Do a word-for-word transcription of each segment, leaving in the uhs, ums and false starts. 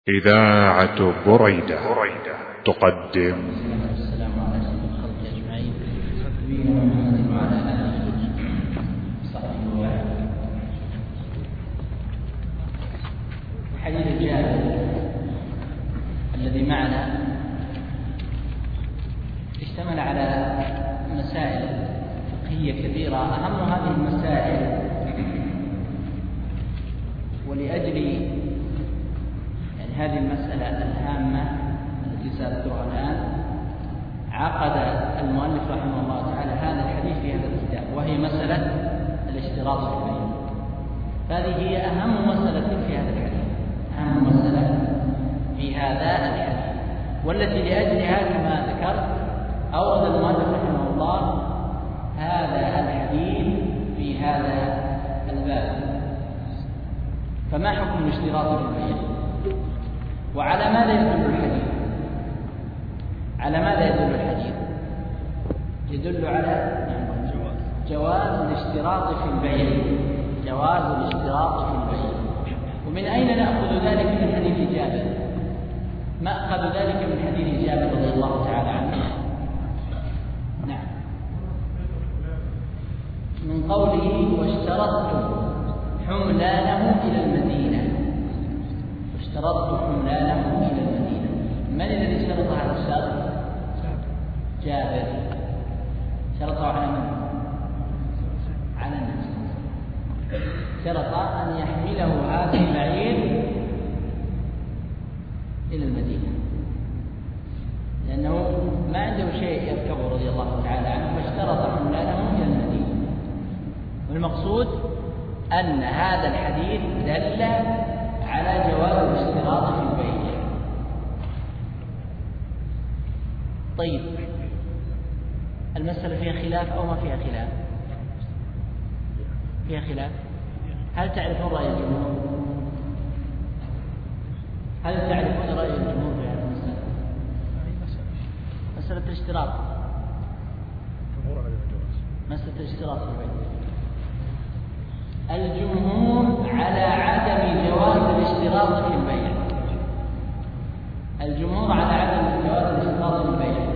إذاعة بريدة تقدم. السلام على سيد الخلق أجمعين نبينا محمد وعلى آله وصحبه وسلم. حديث جابر الذي معنا اشتمل على مسائل فقهية كثيرة، أهم هذه المسائل ولأجل هذه المسألة الهامة التي سأذكرها الآن عقد المؤلف رحمه الله تعالى هذا الحديث في هذا الكتاب، وهي مسألة الاشتراط في البيع. هذه هي أهم مسألة في هذا الحديث، أهم مسألة في هذا الحديث، والتي لأجلها كما ذكرت أورد المؤلف رحمه الله هذا الحديث في هذا الباب. فما حكم الاشتراط في البيع؟ وعلى ماذا يدل الحديث؟ على ماذا يدل الحديث؟ يدل على جواز الاشتراط في البيع، جواز الاشتراط في البيع. ومن أين نأخذ ذلك؟ من حديث جابر. مأخذ ذلك من حديث جابر رضي الله تعالى عنه. نعم، من قوله واشترطت حملانه إلى المدينة، اشترطت حملانه إلى المدينة. من الذي اشترط هذا الشرط؟ جابر. شرطه على من؟ على الناس. شرط أن يحمله هذا البعير إلى المدينة، لأنه ما عنده شيء يركبه رضي الله تعالى عنه، فاشترط حملانه إلى المدينة. والمقصود أن هذا الحديث دل على جواز الاشتراط في البيع. طيب، المسألة فيها خلاف أو ما فيها خلاف؟ فيها خلاف. هل تعرفون رأي الجمهور؟ هل تعرفون رأي الجمهور في هذه المسألة؟ مسألة الاشتراط، مسألة الاشتراط في البيع. الجمهور على عدم جواز الاشتراط في البيع. الجمهور على عدم جواز الاشتراط في البيع.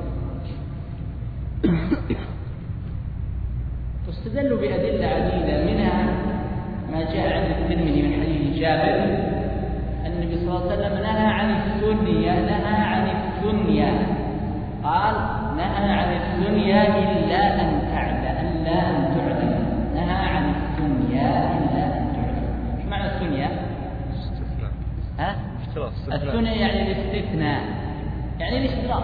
واستدلوا بأدلة عديدة، منها ما جاء عند الترمذي من حديث جابر أن النبي صلى الله عليه وسلم نهى عن الثنيا، نهى عن الثنيا، قال نهى عن الثنيا إلا أن تعلم، إلا أن تعلم، نهى عن الثنيا إلا أن تعلم. ايش معنى الثنيا؟ ها؟ الثنيا يعني الاستثناء، يعني الاشتراط.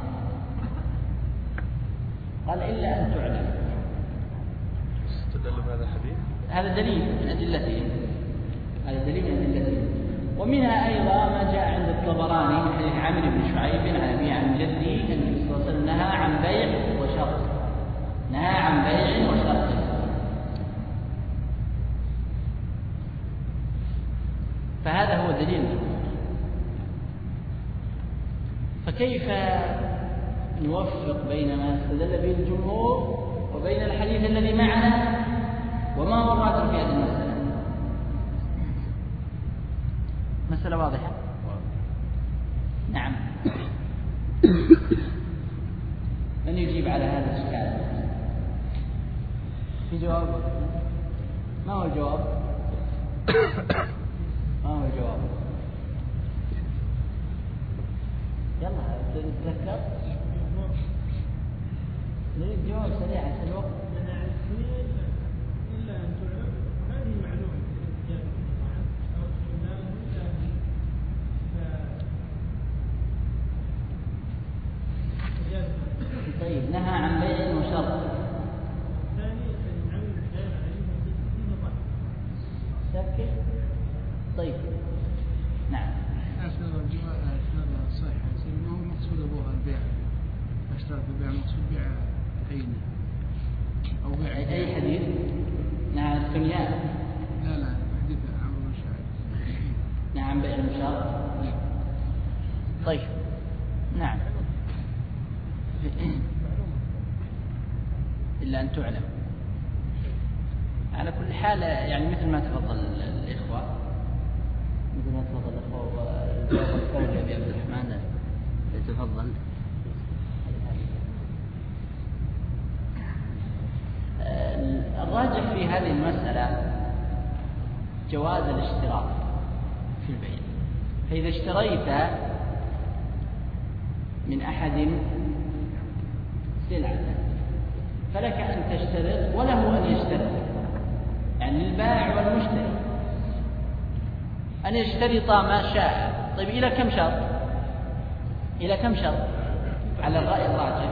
قال إلا أن تعلم. استدلوا بهذا الحديث؟ هذا دليل من أدلته، هذا دليل من أدلته. ومنها أيضا ما جاء عند الطبراني من حديث عامر بن شعيب عن أبيه عن جده أن النبي صلى الله عليه وسلم نهى عن بيع وشرط، نهى عن بيع وشرط. فهذا هو دليل. فكيف نوفق بين ما استدل به الجمهور وبين الحديث الذي معنا، وما هو الراجح في هذه المسألة؟ مسألة واضحة؟ نعم. من يجيب على هذا الإشكال؟ في جواب؟ ما هو الجواب؟ ما هو الجواب؟ يلا تتذكر. نريد جواب سريع عشان الوقت. إلا أن تعلم هذه معلومة. طيب، نهى عن بيع وشرط. سكت. طيب، نعم. أسناد الجواب أسناد صحيح، ما هو مقصود أبوها البيع. اشترط البيع مقصود بيع عينه أو بيع أي حديث؟ نعم الثنيا. لا لا حديث عمرو بن شعيب. نعم بيع المشار. طيب، نعم. إلا أن تعلم. على كل حال يعني مثل ما تفضل الإخوة، مثل ما تفضل الإخوة قول أبي عبد الرحمن تفضل. الراجح في هذه المسألة جواز الاشتراط في البيع. فإذا اشتريت من أحد سلعة فلك أن تشترط وله أن يشترط، يعني البائع والمشتري أن يشترط ما شاء. طيب إلى كم شرط؟ إلى كم شرط على الرأي الراجح؟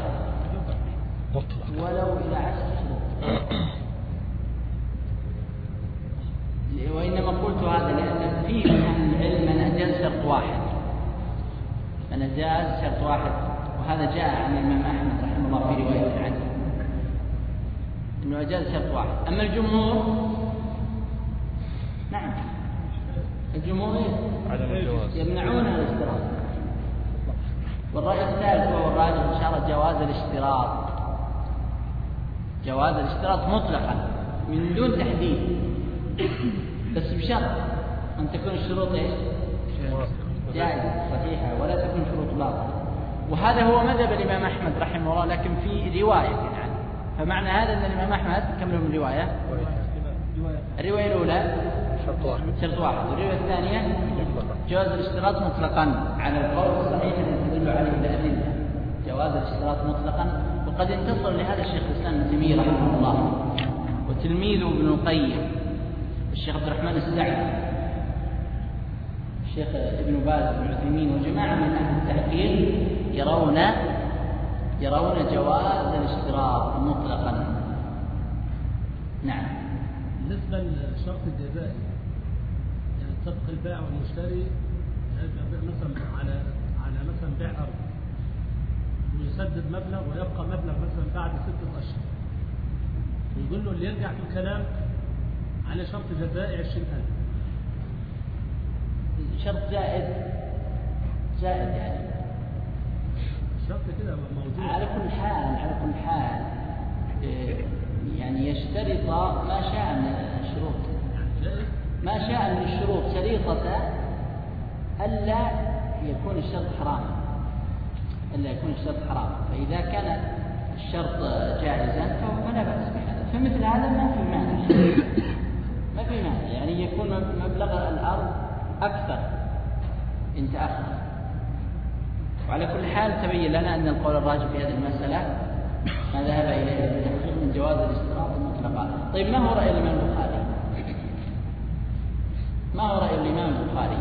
ولو إلى عشر شروط. وإنما قلت هذا لأن في من أهل العلم من أجاز شرط واحد، من أجاز شرط واحد، وهذا جاء عن الإمام أحمد رحمه الله في رواية عنه إنه أجاز شرط واحد. أما الجمهور نعم الجمهور يمنعون الاشتراط. والرأي الثالث وهو الراجح إن شاء الله جواز الاشتراط، جواز الاشتراط مطلقا من دون تحديد، بس بشرط أن تكون الشروط إيش؟ جائزة صحيحة ولا تكون شروط باطلة. وهذا هو مذهب الإمام أحمد رحمه الله، لكن في رواية عنه. فمعنى هذا أن الإمام أحمد كم له من رواية؟ الرواية الأولى شرط واحد شرط واحد والرواية الثانية جواز الاشتراط مطلقا على القول الصحيح الذي تدل عليه الأدلة، جواز الاشتراط مطلقا. وقد انتصر لهذا الشيخ الإسلام ابن تيمية رحمه الله وتلميذه ابن القيم الشيخ عبد الرحمن السعدي الشيخ ابن باز بن عثيمين وجماعة من أهل التحقيق يرون يرون جواز الاشتراط مطلقا. نعم. بالنسبة للشرط الجزائي يعني اتفق البائع والمشتري مثلا على على مثلا بيع أرض ويسدد مبلغ ويبقى مبلغ مثلا بعد ستة أشهر، ويقول له اللي يرجع في الكلام على شرط جزائي عشرين ألف. شرط زائد زائد يعني شرط كده موجود. على كل حال على كل حال يعني يشترط ما شاء من الشروط، ما شاء من الشروط شريطة ألا يكون الشرط حرام، ألا يكون الشرط حرام. فإذا كان الشرط جائزا فلا بأس بهذا. فمثل هذا ما في مانع، ما في مانع يعني يكون مبلغ الأرض أكثر إن تأخر. وعلى كل حال تبين لنا أن القول الراجح في هذه المسألة ما ذهب إليه من جواز الاشتراط المطلقة. طيب ما هو رأي الإمام البخاري؟ ما هو رأي الإمام البخاري؟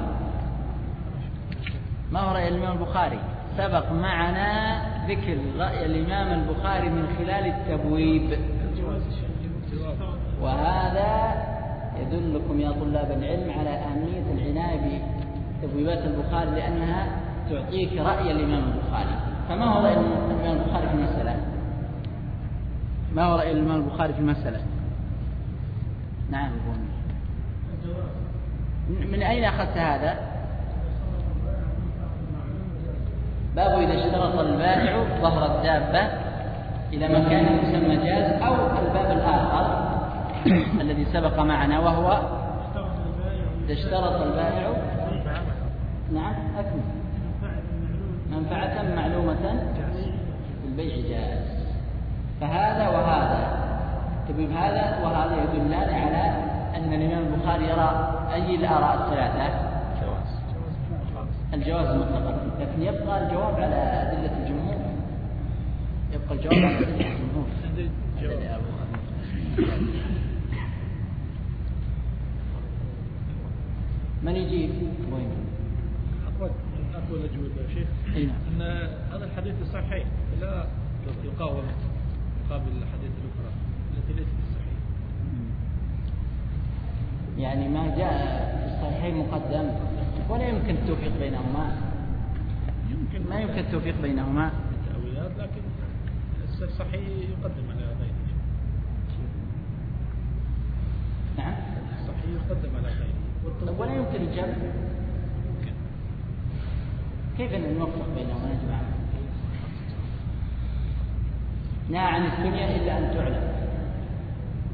ما هو رأي الإمام البخاري؟ سبق معنا ذكر رأي الإمام البخاري من خلال التبويب، وهذا يدلكم يا طلاب العلم على أهمية العناية بتبويبات البخاري لأنها تعطيك رأي الإمام البخاري. فما هو رأي الإمام البخاري في المسألة؟ ما هو رأي الإمام البخاري في المسألة؟ نعم. من أين أخذت هذا؟ باب إذا اشترط البائع ظهر الدابة إلى مكان يسمى جاز، أو الباب الآخر الذي سبق معنا وهو إذا اشترط البائع نعم أكمل منفعة معلومة في البيع جائز. فهذا وهذا تبين هذا وهذا يدلان على أن الإمام البخاري يرى أي الآراء الثلاثة الجواز مطلقا، لكن يبقى الجواب على أدلة الجمهور، يبقى الجواب على أدلة الجمهور. من يجيب؟ وين؟ أقول أقول أجوب يا شيخ أن هذا الحديث الصحيح لا يقاوم مقابل الحديث الأخرى التي ليست صحيحة. يعني ما جاء في الصحيحين مقدم ولا يمكن التوفيق بينهما، يمكن ما يمكن التوفيق بينهما التأويلات، لكن الصحيح يقدم على غيره. نعم الصحيح يقدم على غيره ولا يمكن الجمع. كيف نوفق بينهما يا جماعة؟ نهى عن الدنيا إلا أن تعلم.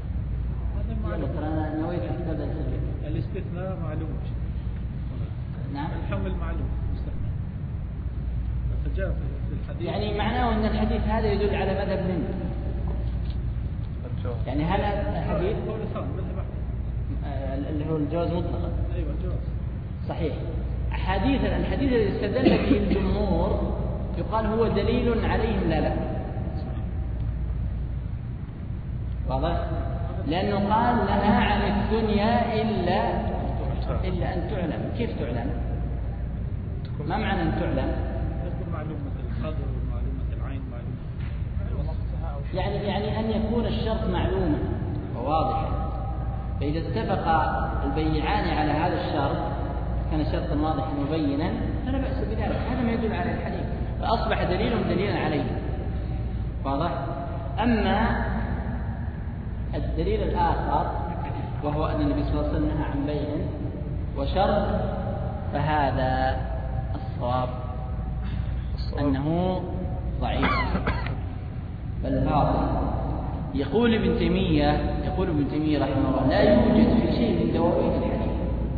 يلا ترى أنا نويت أستبدل سجل. الاستثناء معلوم. نعم. الحمل معلوم مستحمل. فجاء في الحديث. يعني معناه أن الحديث هذا يدل على مذهب منه. يعني هل الحديث اللي هو الجواز مطلقا؟ أيوة الجواز. صحيح. أحاديث الحديث الذي استدل به الجمهور يقال هو دليل عليهم لا لا. واضح؟ لأنه قال نهى عن الدنيا إلا إلا أن تعلم. كيف تعلم؟ ما معنى أن تعلم؟ تكون معلومة القدر ومعلومة العين معلومة. يعني يعني أن يكون الشرط معلوما وواضحا. فإذا اتفق البيعان على هذا الشرط كان شرطا واضحا مبينا فلا بأس بذلك. هذا ما يدل على الحديث فأصبح دليلهم دليلا عليه. واضح؟ أما الدليل الآخر وهو أن النبي صلى الله عليه وسلم نهى عن بيع وشرط فهذا الصواب أنه ضعيف بل باطل. يقول ابن تيمية يقول ابن تيمية رحمه الله لا يوجد في شيء من دواوين الحديث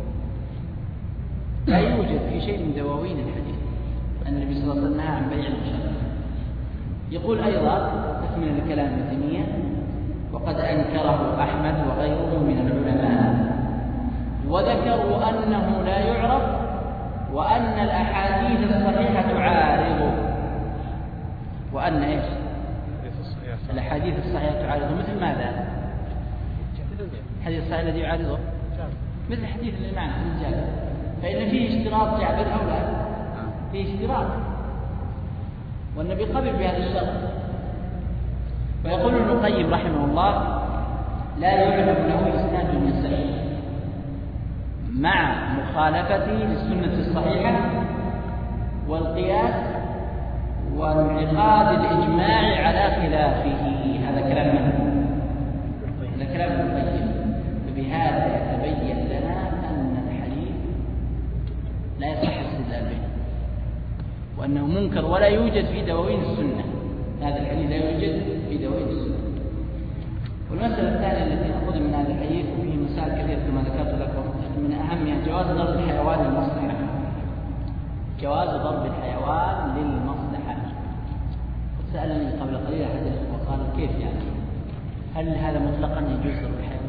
لا يوجد في شيء من دواوين الحديث أن النبي صلى الله عليه وسلم نهى عن بيع وشرط. يقول أيضا تكمل الكلام ابن تيمية وقد أنكره أحمد وغيره من العلماء وذكروا أنه لا يعرف وأن الأحاديث الصحيحة تعارضه. وأن إيش؟ الأحاديث الصحيحة تعارضه مثل ماذا؟ الحديث الصحيح الذي يعارضه مثل حديث اللي معنا من جابر فإن فيه اشتراط جابر أو لا؟ فيه اشتراط والنبي قبل بهذا الشرط. ويقول ابن القيم رحمه الله لا يعلم له إسناد من صحيح مع مخالفته للسنة الصحيحة والقياس وانعقاد الإجماع على خلافه. هذا كلام من؟ هذا كلام ابن القيم. فبهذا يتبين لنا أن الحديث لا يصح الاستدلال به وأنه منكر ولا يوجد في دواوين السنة. هذا الحديث لا يوجد في دواوين السنة. والمسألة الثانية التي نأخذ من هذا الحديث وفيه مسائل كثيرة كما ذكرت لكم من أهمها جواز ضرب الحيوان للمصلحة. جواز ضرب الحيوان للمصلحة. سألني قبل قليل أحد الأخوة قال كيف يعني هل هذا مطلقا يجوز ضرب الحيوان؟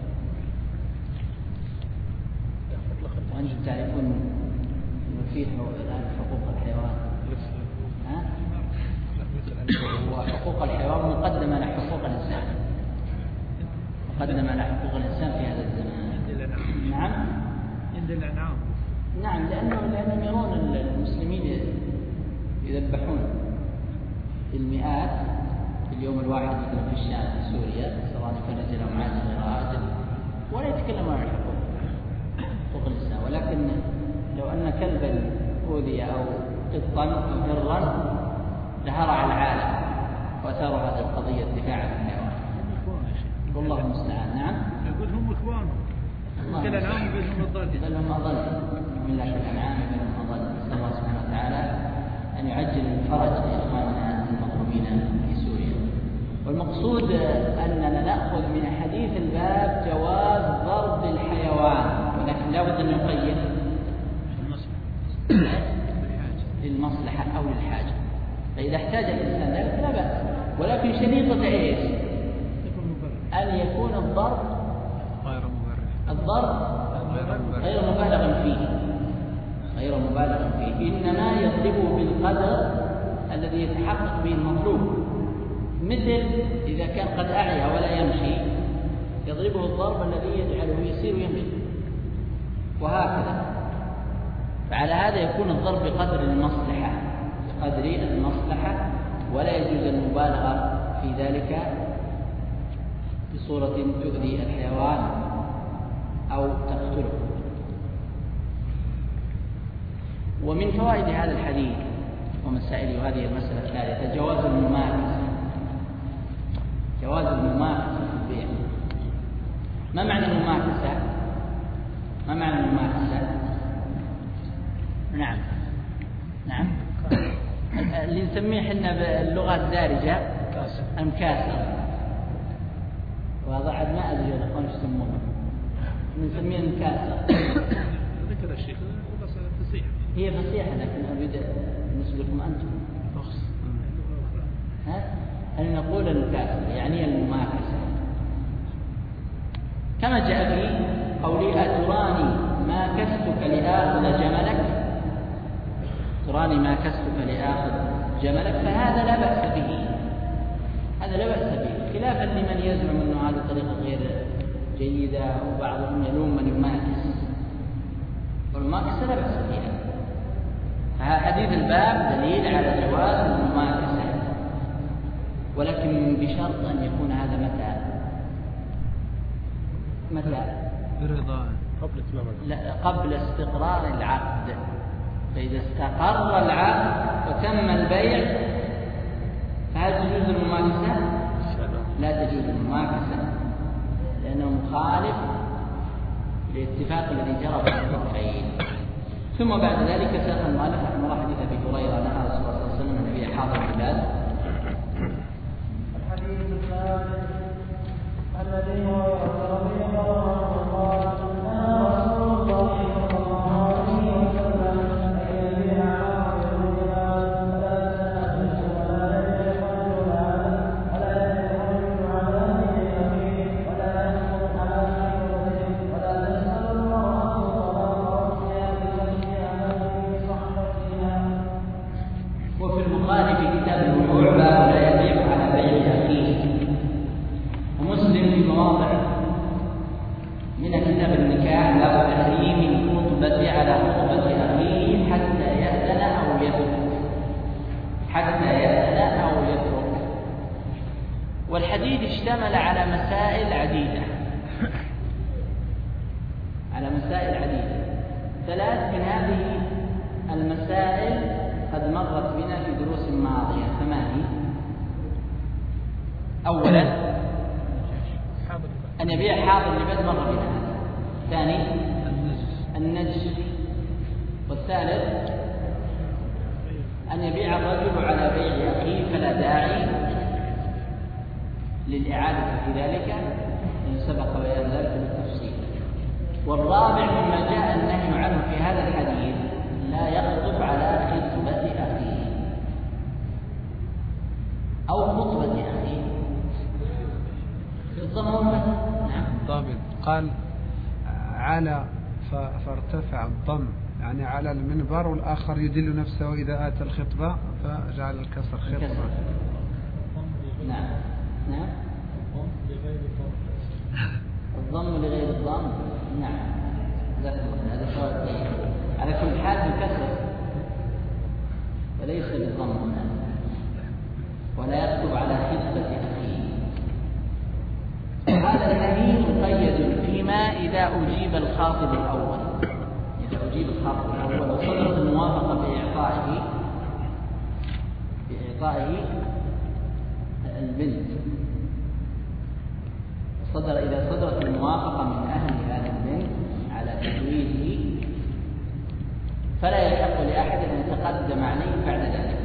وأنتم تعرفون أنه فيه الآن حقوق الحيوان ها؟ وحقوق الحيوان مقدمة على حقوق الإنسان مقدمة على حقوق الإنسان في هذا الزمان. نعم عند الأنعام. نعم لأنه لأنهم يرون المسلمين يذبحون بالمئات في اليوم الواحد مثلا في الشام في سوريا سواء كان رجل أو عاجل أو عاجل ولا يتكلمون عن حقوق حقوق الإنسان. ولكن لو أن كلبا أوذي أو قطا أو هرا لهرع العالم وأثاروا هذه القضية الدفاع عن الحيوان. والله المستعان. نعم يقول هم إخوانهم مثل الأنعام بينهم الضال بل هم أضل من الله في الأنعام بل هم أضل. نسأل الله سبحانه وتعالى أن يعجل الفرج لإخواننا المظلومين في سوريا. والمقصود أننا نأخذ من حديث الباب جواز ضرب الحيوان ولكن لا بد أن نقيد للمصلحة أو للحاجة. فإذا احتاج الإنسان ذلك لا بأس ولكن شريطة إيش؟ أن يكون الضرب غير مبرر الضرب غير مبالغ فيه غير مبالغ فيه إنما يضربه بالقدر الذي يتحقق به المطلوب. مثل إذا كان قد أعيا ولا يمشي يضربه الضرب الذي يجعله يسير ويمشي وهكذا. فعلى هذا يكون الضرب بقدر المصلحة بقدر المصلحة ولا يجوز المبالغة في ذلك بصورة تؤذي الحيوان أو تقتله. ومن فوائد هذا الحديث ومسائله هذه المسألة الثالثة جواز المماكسة جواز المماكسة في البيع. ما معنى المماكسة؟ ما معنى المماكسة؟ نعم نعم اللي نسميه حنا باللغة الدارجة المكاسة. وهذا عاد ما أدري الأخوان ايش يسمونه نسميه المكاسة. ذكر الشيخ فصيحة. هي فصيحة لكن أريد بالنسبة لكم أنتم ها؟ هل نقول المكاسبة يعني المماكسة كما جاء في قولي أتراني ما كستك لآخذ جملك، تراني ما كستك لآخذ جملك، فهذا لا بأس به، هذا لا بأس به، خلافا لمن يزعم أنه هذه طريقة غير جيدة وبعضهم يلوم من يماكس، والمماكسة لا بأس بها. فحديث الباب دليل على جواز المماكسة، ولكن بشرط أن يكون هذا متى متى برضا قبل إتمام لا قبل استقرار العقد. فإذا استقر العقد وتم البيع فهل تجوز المماكسة؟ لا تجوز المماكسة لأنه مخالف للاتفاق الذي جرى بين الطرفين. ثم بعد ذلك ساق المؤلف رحمه الله حديث أبي هريرة نهى رسول الله صلى الله عليه وسلم النبي حاضر البلاد. الحديث الثالث الذي هو رضي الله عنه قال نهى رسول الله صلى الله عليه وسلم أن يبيع عاقل الجمال فلا تنافس ولا يحمل على ولا يحمل على دين أخيه ولا يسقط على شيبته ولا تسأل الله طلاق رأسها بوجهها في صحبتها. وفي البخاري في كتاب البيوع باب لا يبيع على بيع أخيه، ومسلم في مواضع من كتاب النكاح باب تحريم الخطبة على خطبة أخيه حتى يأذن أو يترك، حتى يأذن أو يترك. والحديث اشتمل على مسائل عديدة، على مسائل عديدة. ثلاث من هذه المسائل قد مرت بنا في دروس ماضية. ثمانية: أولا أن يبيع حاضر لبيت مر بنا هذا. ثاني النجس. والثالث أن يبيع الرجل على بيع أخيه فلا داعي للإعادة في ذلك إن سبق بيان ذلك بالتفصيل. والرابع مما جاء النهي عنه في هذا الحديث لا يخطب على خطبة أخيه أو خطبة أخيه في الضم. نعم. ضابط قال على فارتفع الضم يعني على المنبر، والآخر يدل نفسه إذا آتى الخطبة فجعل الكسر خطبة. نعم نعم. الضم لغير الضم. نعم هذا سؤال طيب. على كل حال بالكسر وليس بالضم، ولا يكتب على خطبة أخيه. هذا النهي مقيد فيما إذا أجيب الخاطب الأول، إذا أجيب الخاطب الأول وصدرت الموافقة بإعطائه بإعطائه البنت، صدر إذا صدرت الموافقة من أهل هذه البنت على تزويجه فلا يحق لأحد أن يتقدم عليه بعد ذلك.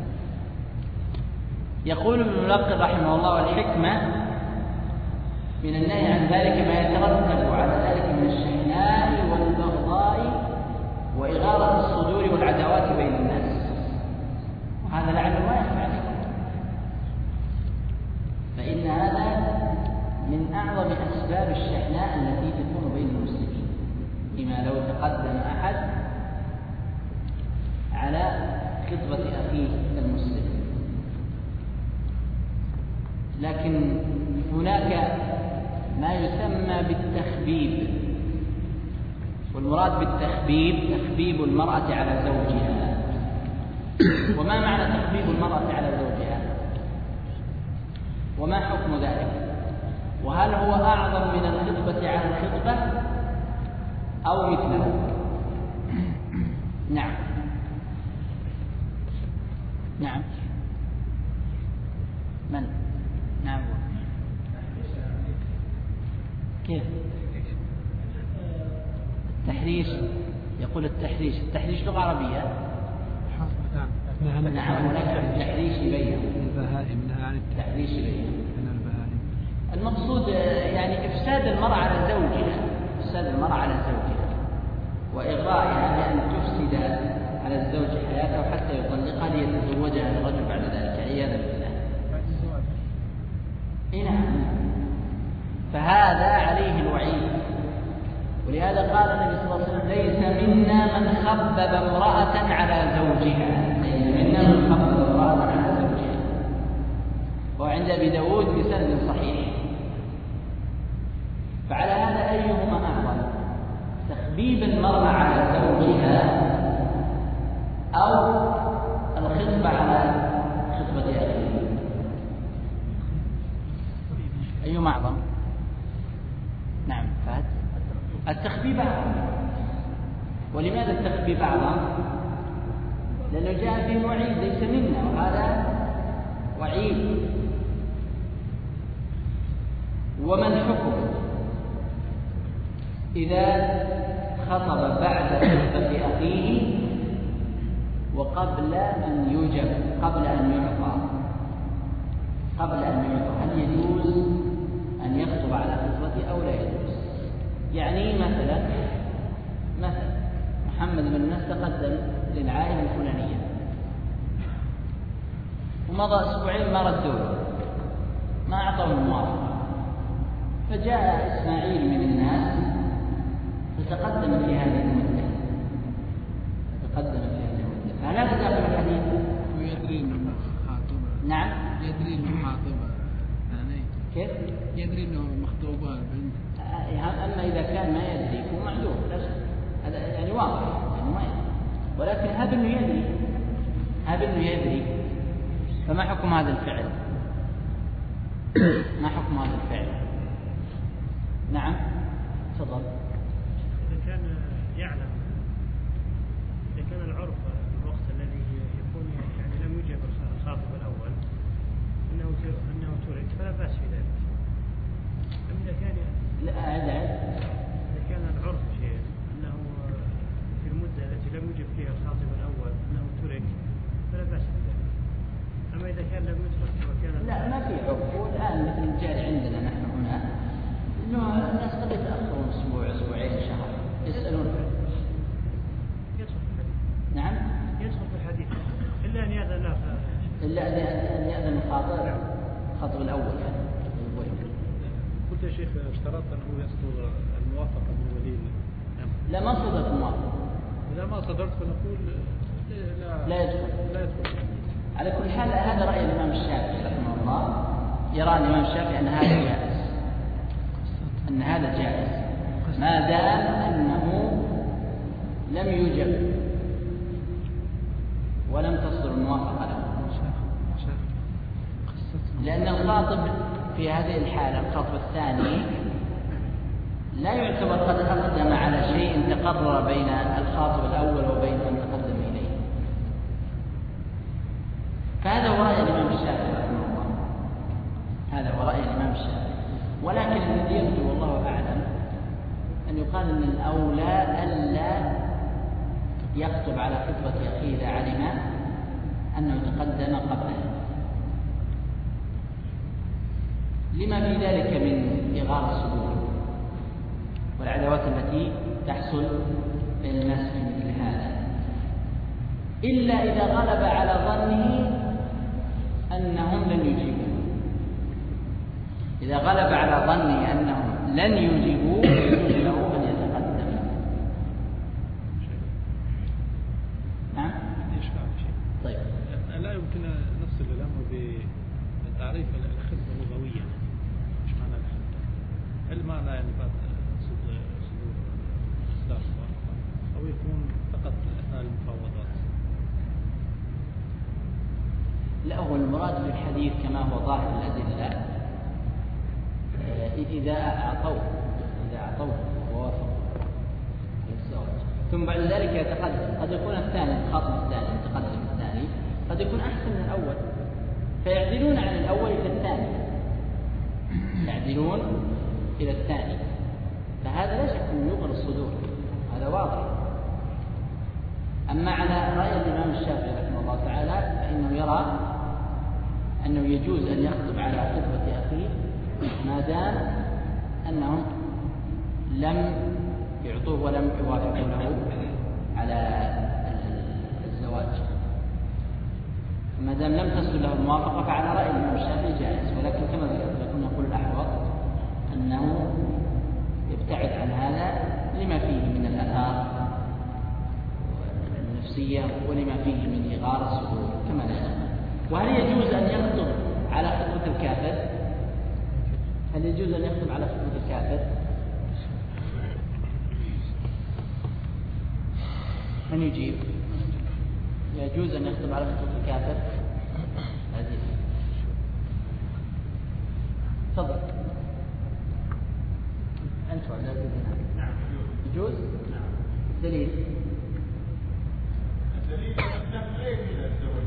يقول ابن الملقن رحمه الله: والحكمة من النهي عن ذلك ما يترتب على ذلك من الشحناء والبغضاء وإغارة الصدور والعداوات بين الناس، وهذا لعله ما يخفى عليكم، فإن هذا من أعظم أسباب الشحناء التي تكون بين المسلمين، بما لو تقدم أحد على خطبة أخيه المسلم. لكن هناك ما يسمى بالتخبيب، والمراد بالتخبيب تخبيب المرأة على زوجها. وما معنى تخبيب المرأة على زوجها؟ وما حكم ذلك؟ وهل هو أعظم من الخطبة على الخطبة أو مثله؟ نعم نعم من؟ نعم. كيف؟ التحريش. يقول التحريش، التحريش لغة عربية. نعم. نعم هناك التحريش بينهم. البهائم. نعم التحريش بينهم. من البهائم. المقصود يعني إفساد المرأة على زوجها، إفساد المرأة على زوجها. وإغرائها بأن تفسد على الزوج حياته حتى يطلقها ليتزوجها الرجل بعد ذلك عياذا بالله. نعم، فهذا عليه الوعيد. ولهذا قال النبي صلى الله عليه وسلم: ليس منا من خبب امرأة على زوجها، ليس منا من خبب امرأة على زوجها. وعند أبي داود بسند صحيح. فعلى هذا أيهما أفضل؟ تخبيب المرأة على زوجها أو الخطبة على خطبة أخيه؟ أيهما أعظم؟ نعم فهد. التخبيب أعظم. ولماذا التخبيب أعظم؟ لأنه جاء فيه وعيد ليس منا، وهذا وعيد. ومن حكم إذا خطب بعد خطبة أخيه وقبل أن يوجب، قبل أن يعطى، قبل أن يعطى، هل يجوز أن يخطب على خطبته أو لا يجوز؟ يعني مثلا مثلا محمد بن الناس تقدم للعائلة الفلانية ومضى أسبوعين ما ردوه، ما أعطوا الموافقة، فجاء إسماعيل من الناس فتقدم في هذه المدة، تقدم في هذه المدة، فهل هذا داخل الحديث؟ ويدري أنه خاطبة. نعم. يدري أنه خاطبة. يعني كيف؟ يدري أنه مخطوبة البنت. أما إذا كان ما يدري هو معذور، لا شك، هذا يعني واضح يعني ما يدري، ولكن هذا إنه يدري، هذا إنه يدري، فما حكم هذا الفعل؟ ما حكم هذا الفعل؟ نعم تفضل. إذا كان يعلم، إذا كان العرف الوقت الذي يكون يعني لم يجب الخاطب الأول أنه أنه ترك فلا بأس في ذلك. أما إذا كان لا أعد إذا كان العرف شيء أنه في المدة التي لم يجب فيها الخاطب الأول أنه ترك فلا بأس في ذلك. أما إذا كان لم يترك وكان لا ما في عرف. والآن مثل الجاري عندنا نحن هنا إنه الناس قد يتأخرون أسبوع أسبوعين شهر يسألون. يدخل في الحديث. نعم يدخل في الحديث إلا أن يأذن له، إلا أن يأذن الخاطب الخطب الأول يعني. قلت يا شيخ اشترطت أنه يصدر الموافقة من ولي الأمر. لا ما صدرت الموافقة. إذا ما صدرت فنقول لا لا يدخل. لا يدخل. على كل حال هذا رأي الإمام الشافعي رحمه الله. يرى الإمام الشافعي أن هذا جائز، أن هذا جائز ما دام أنه لم يوجب ولم تصدر الموافقة له. لأن الخاطب في هذه الحالة الخطب الثاني لا يعتبر قد أقدم على شيء تقرر بين الخاطب الأول وبين من تقدم إليه. فهذا هو رأي الإمام الشافعي رحمه الله، هذا هو رأي الإمام الشافعي. ولكن الذي يبدو والله أعلم أن يقال أن الأولى ألا يخطب على خطبة أخيه إذا علم أنه تقدم قبله، لما في ذلك من إغار الصدور والعداوات التي تحصل بين الناس في مثل هذا، إلا إذا غلب على ظنه أنهم لن يجيبوا. إذا غلب على ظنه أنهم لن يجيبوا يجوز له أن يتقدم. نعم؟ طيب. لا يمكن نفصل الأمر بتعريف الخطبة اللغوية. إيش معنى الخطبة؟ هل معنى يعني بعد صدور إصدار أو يكون فقط أثناء المفاوضات؟ لا، هو المراد في الحديث كما هو ظاهر الأدلة إذا أعطوه إذا أعطوه ووافقوا للزواج ثم بعد ذلك يتقدم. قد يكون الثاني الخاطب الثاني يتقدم الثاني قد يكون أحسن من الأول فيعدلون عن الأول إلى الثاني، يعدلون إلى الثاني، فهذا لا شك أنه يغر الصدور، هذا واضح. أما على رأي الإمام الشافعي رحمه الله تعالى فإنه يرى أنه يجوز أن يخطب على خطبة أخيه ما دام أنهم لم يعطوه ولم يوافقوا له على الزواج. ما دام لم تصل له الموافقة فعلى رأي الإمام الشافعي جائز، ولكن كما ذكرت لكم نقول الأحوط أنه يبتعد عن هذا لما فيه من الآثار النفسية ولما فيه من إغار الصدور كما لا يسمى. وهل يجوز أن يخطب على خطبة الكافر؟ هل يجوز أن يخطب على خطبة الكافر؟ من يجيب؟ يجوز أن يخطب على خطبة الكافر؟ عزيز تفضل. أنت ولا نعم يجوز؟ نعم. دليل؟ الدليل أنه لا يجوز الزواج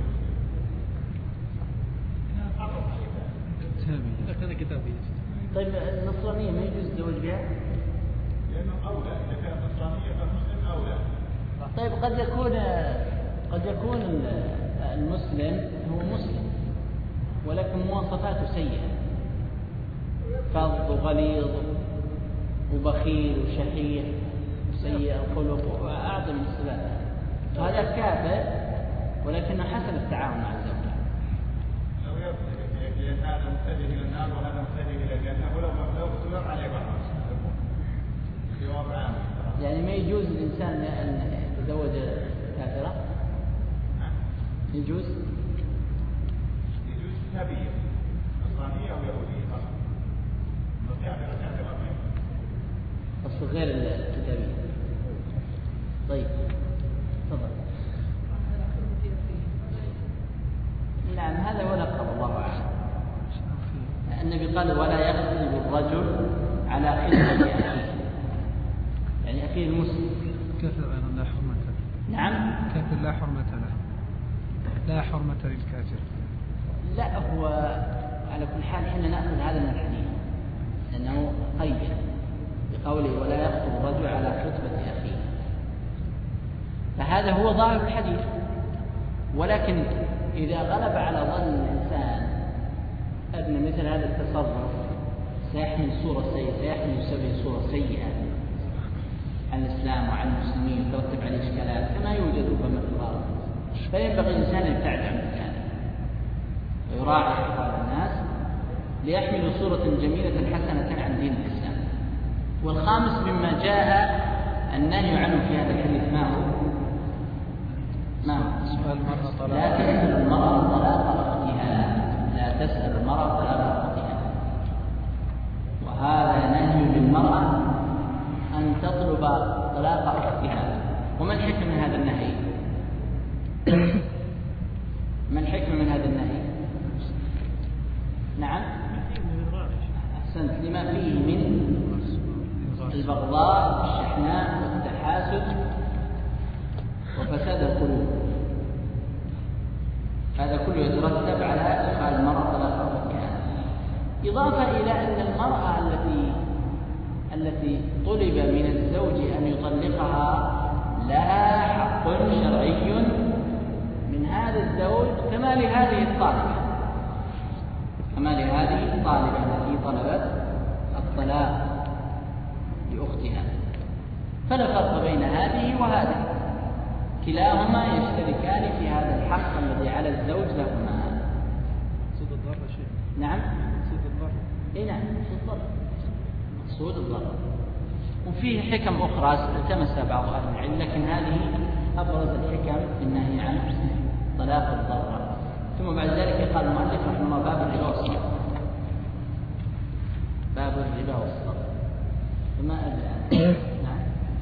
إذا كان كتابي. طيب النصرانية ما يجوز الزواج بها؟ لأنه أولى، إذا كانت نصرانية فالمسلم أولى. طيب قد يكون قد يكون المسلم هو مسلم ولكن مواصفاته سيئة، فظ وغليظ وبخيل وشحيح وسيء الخلق وأعظم الصفات، وهذا كافر ولكنه حسن التعاون مع الزوجة. لو يبدأ هذا متجه إلى النار وهذا متجه إلى الجنة ولو لو اختير عليه بعض في وضع عام. يعني ما يجوز الإنسان أن يتزوج كافرة؟ يجوز؟ يجوز كتابية نصرانية أو يهودية فقط. كافرة كافرة أصل غير الكتابية. طيب تفضل. نعم هذا هو لقب الله أعلم. النبي قال ولا يخطب الرجل على خطبة أخيه، يعني أخيه المسلم. كافر أيضا لا حرمة له. نعم كافر لا حرمة له، لا حرمة للكافر. لا هو على كل حال حين نأخذ هذا من الحديث لأنه قيد بقوله ولا يخطب الرجل على خطبة أخيه، فهذا هو ظاهر الحديث. ولكن إذا غلب على ظن الإنسان أن مثل هذا التصرف سيحمل صورة سيئة سيحمل سبب صورة سيئة عن الإسلام وعن المسلمين وترتب عليه إشكالات كما يوجد ربما في الغرب، فينبغي الإنسان أن يبتعد عن ذلك ويراعي أحوال الناس ليحملوا صورة جميلة حسنة عن دين الإسلام. والخامس مما جاء النهي عنه في هذا الحديث ما هو؟ ما هو؟ سؤال المرأة طلاق. لا تسأل المرأة طلاق أختها، لا تسأل المرأة طلاق أختها. وهذا نهي للمرأة أن تطلب طلاق أختها. وما الحكمة من هذا النهي؟ ما الحكمة من هذا النهي؟ نعم أحسنت، لما فيه من البغضاء والشحناء والتحاسد وفساد القلوب، هذا كله يترتب على سؤال المرأة طلاق أختها. إضافة إلى أن المرأة التي التي طلب من الزوج أن يطلقها لها حق شرعي من هذا الزوج كما لهذه الطالبة كما لهذه الطالبة التي طلبت الطلاق لأختها. فلا فرق بين هذه وهذه، كلاهما يشتركان في هذا الحق الذي على الزوج لهما. مقصود الضرر شيء. نعم مقصود الضرر. اي نعم مقصود الضرر، مقصود الضرر. وفيه حكم أخرى التمسها بعض أهل العلم، لكن هذه أبرز الحكم في النهي عن طلاق الضرر. ثم بعد ذلك قال المؤلف رحمه الله باب الربا والصرف. باب الربا والصرف فما أدري. نعم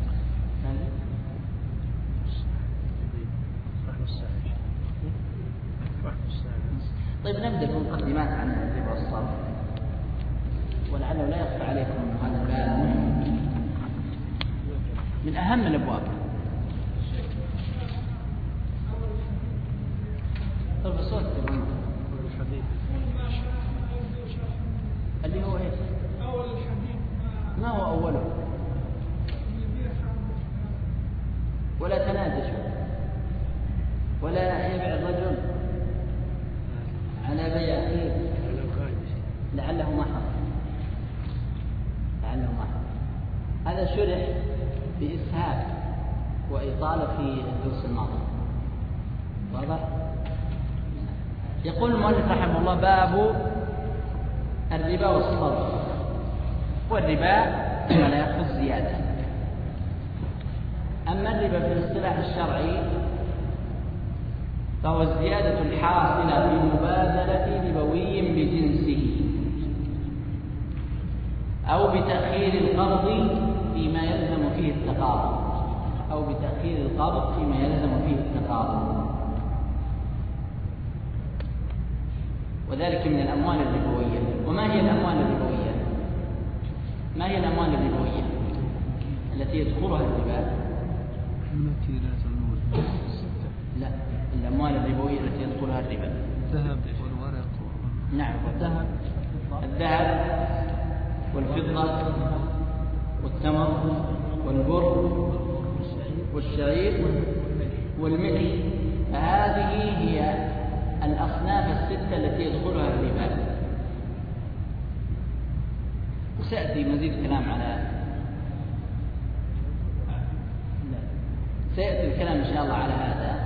طيب نبدأ بمقدمات عن الربا والصرف، ولعله لا يخفى عليكم أن هذا الباب من أهم الأبواب. طيب الصوت تبعنا الحديث اللي هو إيش؟ أول الحديث ما هو أوله؟ ولا تناجشوا ولا يبيع الرجل على بيع أخيه لعله محر، لعله محر. هذا شرح بإسهاب وإطالة في الدروس الماضية. واضح؟ يقول المؤلف رحمه الله: باب الربا والصرف. والربا ولا يأخذ زيادة. أما الربا في الاصطلاح الشرعي فهو الزيادة الحاصلة في مبادلة ربوي بجنسه أو بتأخير القبض فيما يلزم فيه التقاضي أو بتأخير القبض فيما يلزم فيه التقاضي وذلك من الأموال الربوية. وما هي الأموال الربوية؟ ما هي الأموال الربوية التي يدخلها الربا؟ لا، الأموال الربوية التي يدخلها الربا: الذهب والورق. نعم، الذهب الذهب والفضة والتمر والبر والشعير والملح. فهذه هي الأصناف الستة التي يدخلها الربا. وسيأتي مزيد كلام على سيأتي الكلام إن شاء الله على هذا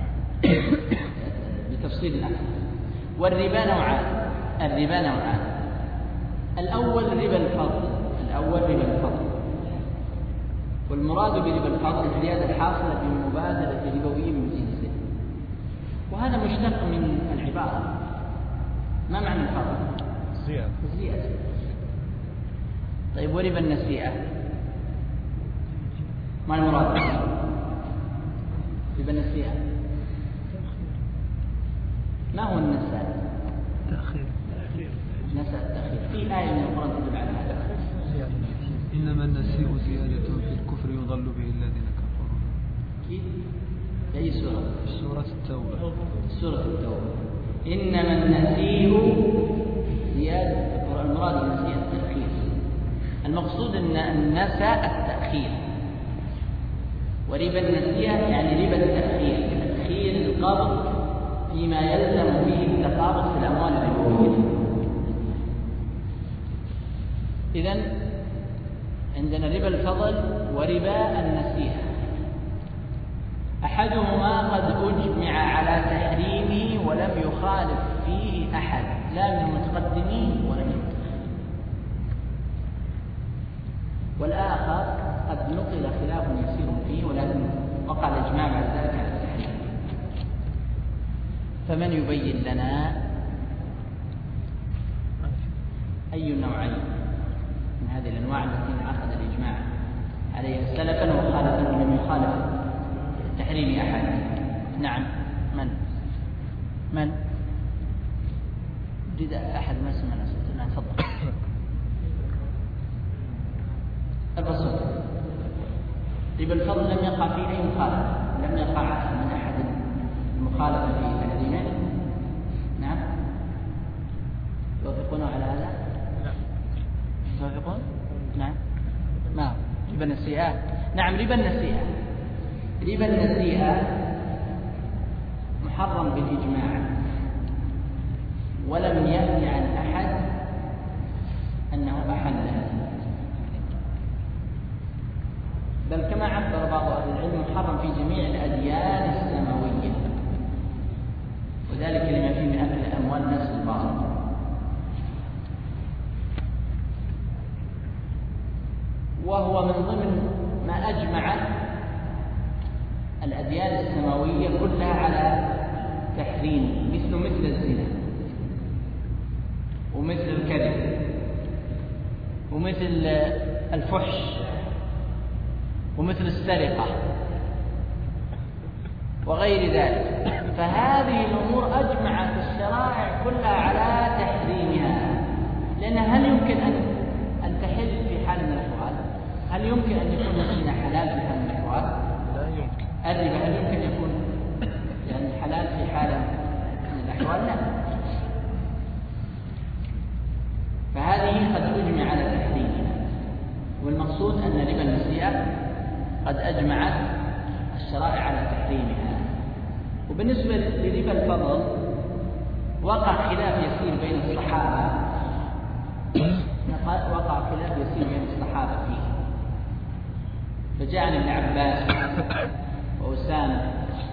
بتفصيل أكثر. والربا نوعان. الربا نوعان: الأول ربا الفضل الأول ربا الفضل والمراد بربا الفضل الزيادة الحاصلة بمبادلة ربوي من جنسه، وهذا مشتق من العبارة. ما معنى الفضل؟ زيادة. الزيادة. طيب، وربا النسيئة ما المراد؟ ربا النسيئة ما هو النساء؟ تأخير. نساء التأخير. في آية من القرآن تدل على هذا: إنما النسيء زيادة في الكفر يضل به الذين كفروا. في أي سورة؟ سورة التوبة. سورة التوبة. إنما النسيء زيادة. المراد النسيء التأخير. المقصود أن النساء التأخير، وربا النسيئة يعني ربا التأخير، تأخير القبض فيما يلزم فيه التقابض في الأموال الربوية. إذن عندنا ربا الفضل وربا النسيئة. أحدهما قد أجمع على تحريمه ولم يخالف فيه أحد، لا من المتقدمين ولا من المتأخرين. والآخر قد نقل خلاف يسير فيه ولكن وقع الإجماع بعد ذلك على التحريم. فمن يبين لنا أي النوعين من هذه الأنواع التي انعقد الإجماع عليها سلفا وخالفا ولم يخالف تحريم أحد؟ نعم، من؟ من؟ يريد أحد ما سمع نفسه؟ نعم، تفضل. الرسول ربا الفضل لم يقع فيه أي مخالفة، لم يقع من أحد المخالفة في تحريمه. نعم، توافقون على هذا؟ لا. توافقون؟ نعم. ما ربا النسيئة؟ نعم، ربا النسيئة. ربا النسيئة محرم بالإجماع، ولم يأتي عن أحد أنه أحله، بل كما عبر بعض أهل العلم محرم في جميع الأديان السماوية، وذلك لما فيه من أكل أموال الناس الباطل. وهو من ضمن ما أجمع الأديان السماوية كلها على تحريم، مثل مثل الزنا ومثل الكذب ومثل الفحش ومثل السرقة وغير ذلك. فهذه الأمور أجمعت الشرائع كلها على تحريمها، لأن هل يمكن أن أن تحل في حال من الأحوال؟ هل يمكن أن يكون الزنا حلال في حال من الأحوال؟ لا يمكن. الربا هل يمكن يكون يعني حلال في حال من الأحوال؟ لا. فهذه قد أجمع على تحريمها، والمقصود أن ربا النسيئة قد أجمعت الشرائع على تحريمها. وبالنسبة لربا الفضل وقع خلاف يسير بين الصحابة وقع خلاف يسير بين الصحابة فيه، فجاء ابن عباس وأسامة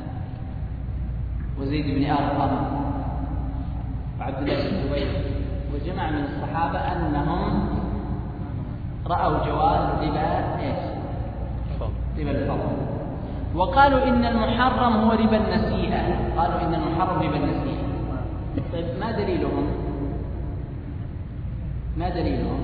وزيد بن أرقم وعبد الله بن زبير وجماعة من الصحابة أنهم رأوا جواز ربا إيش؟ ربا الفضل، وقالوا إن المحرم هو ربا النسيئة. قالوا إن المحرم ربا النسيئة. طيب ما دليلهم؟ ما دليلهم؟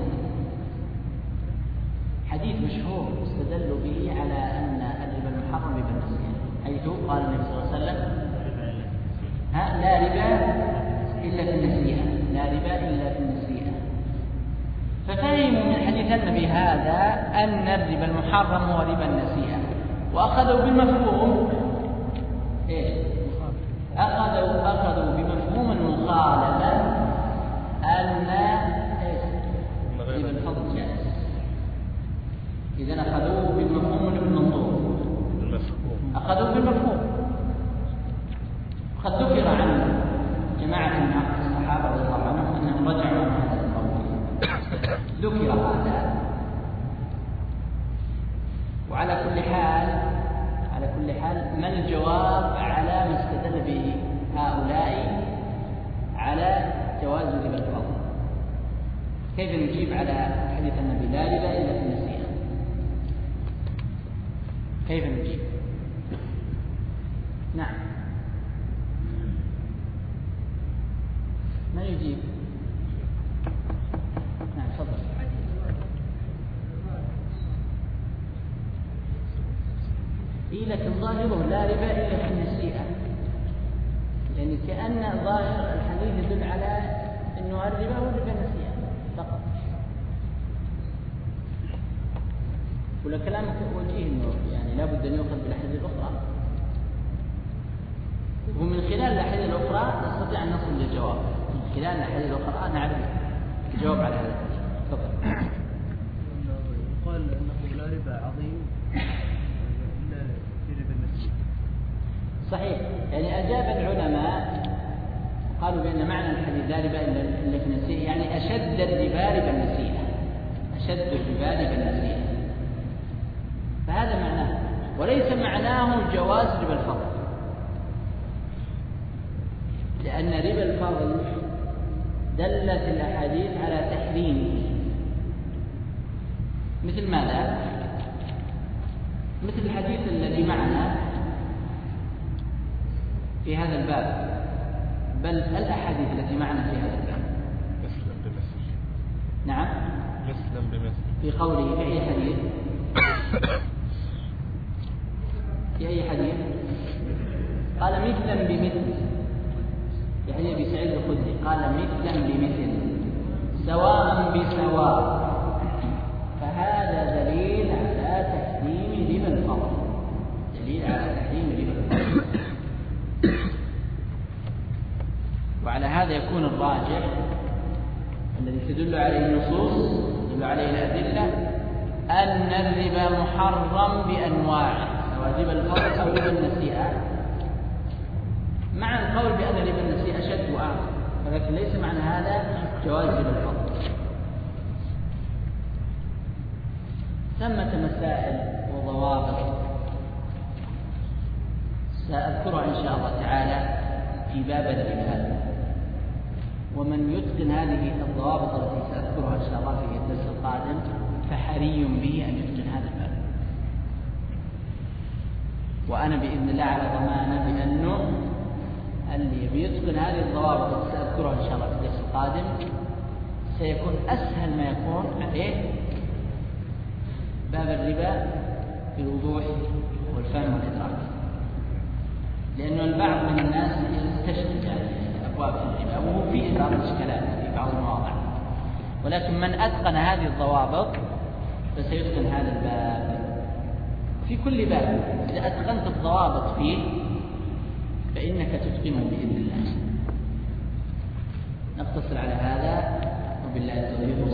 حديث مشهور استدلوا به على أن الربا المحرم ربا النسيئة، حيث قال النبي صلى الله عليه وسلم ها لا ربا إلا في النسيئة، لا ربا إلا في النسيئة. ففهموا من حديث النبي هذا أن الربا المحرم هو ربا النسيئة، وأخذوا بالمفهوم إيش؟ أخذوا أخذوا بمفهوم المخالفة أن إيش؟ ربا الفضل جائز. إذن أخذوه بالمفهوم المنظور، أخذوه بالمفهوم. قد ذكر عن جماعة من الصحابة رضي الله عنهم أنهم رجعوا عن هذا القول، ذكر هذا. وعلى كل حال على كل حال ما الجواب على ما استدل به هؤلاء على جواز ربا الفضل؟ كيف نجيب على حديث النبي لا ربا إلا في النسيئة؟ كيف نجيب؟ نعم، ما يجيب؟ نعم تفضل. إيه لكن ظاهره لا ربا إلا في النسيئة، يعني كأن ظاهر الحديث يدل على أنه الربا هو ربا النسيئة فقط. ولا كلامك وجيه أنه يعني لا بد أن يؤخذ بالأحاديث الأخرى، ومن خلال الأحاديث الأخرى نستطيع أن نصل للجواب. من خلال الأحاديث الأخرى نعرف الجواب على هذا الحديث. تفضل. قال أنه لا ربا عظيم إلا في ربا النسيئة. صحيح، يعني أجاب العلماء قالوا بأن معنى الحديث لا ربا إلا في النسيئة يعني أشد الربا ربا النسيئة، أشد الربا ربا النسيئة، فهذا معناه، وليس معناه جواز ربا الفضل، لأن ربا الفضل دلت الأحاديث على تحريمه. مثل ماذا؟ مثل الحديث الذي معنا في هذا الباب، بل الأحاديث التي معنا في هذا الباب. مسلم بمثل. نعم. مسلم بمثل. في قوله في أي حديث؟ في أي حديث؟ قال مثلا بمثل. في حديث أبي سعيد الخدري قال مثلا بمثل سواء بسواء، فهذا دليل على تحريم ربا الفضل، دليل على تحريم ربا الفضل. وعلى هذا يكون الراجح الذي تدل عليه النصوص تدل عليه الأدلة أن الربا محرم بأنواعه، سواء ربا الفضل أو ربا النسيئة، مع القول بأن ربا النسيئة أشد وأعظم، ولكن ليس معنى هذا جواز ربا الفضل. ثمة مسائل وضوابط سأذكرها إن شاء الله تعالى في باب الربا، ومن يتقن هذه الضوابط التي سأذكرها إن شاء الله في الدرس القادم فحري به أن يتقن هذا الباب، وأنا بإذن الله على ضمانة بأنه اللي بيتقن هذه الضوابط التي سأذكرها إن شاء الله في الدرس القادم سيكون أسهل ما يكون عليه باب الربا بالوضوح والفهم والإدراك، لأنه البعض من الناس يستشكل يعني أبواب الربا وهو فيه بعض الإشكالات في بعض المواضع، ولكن من أتقن هذه الضوابط فسيتقن هذا الباب. في كل باب إذا أتقنت الضوابط فيه فإنك تتقنه بإذن الله. نقتصر على هذا وبالله التوفيق.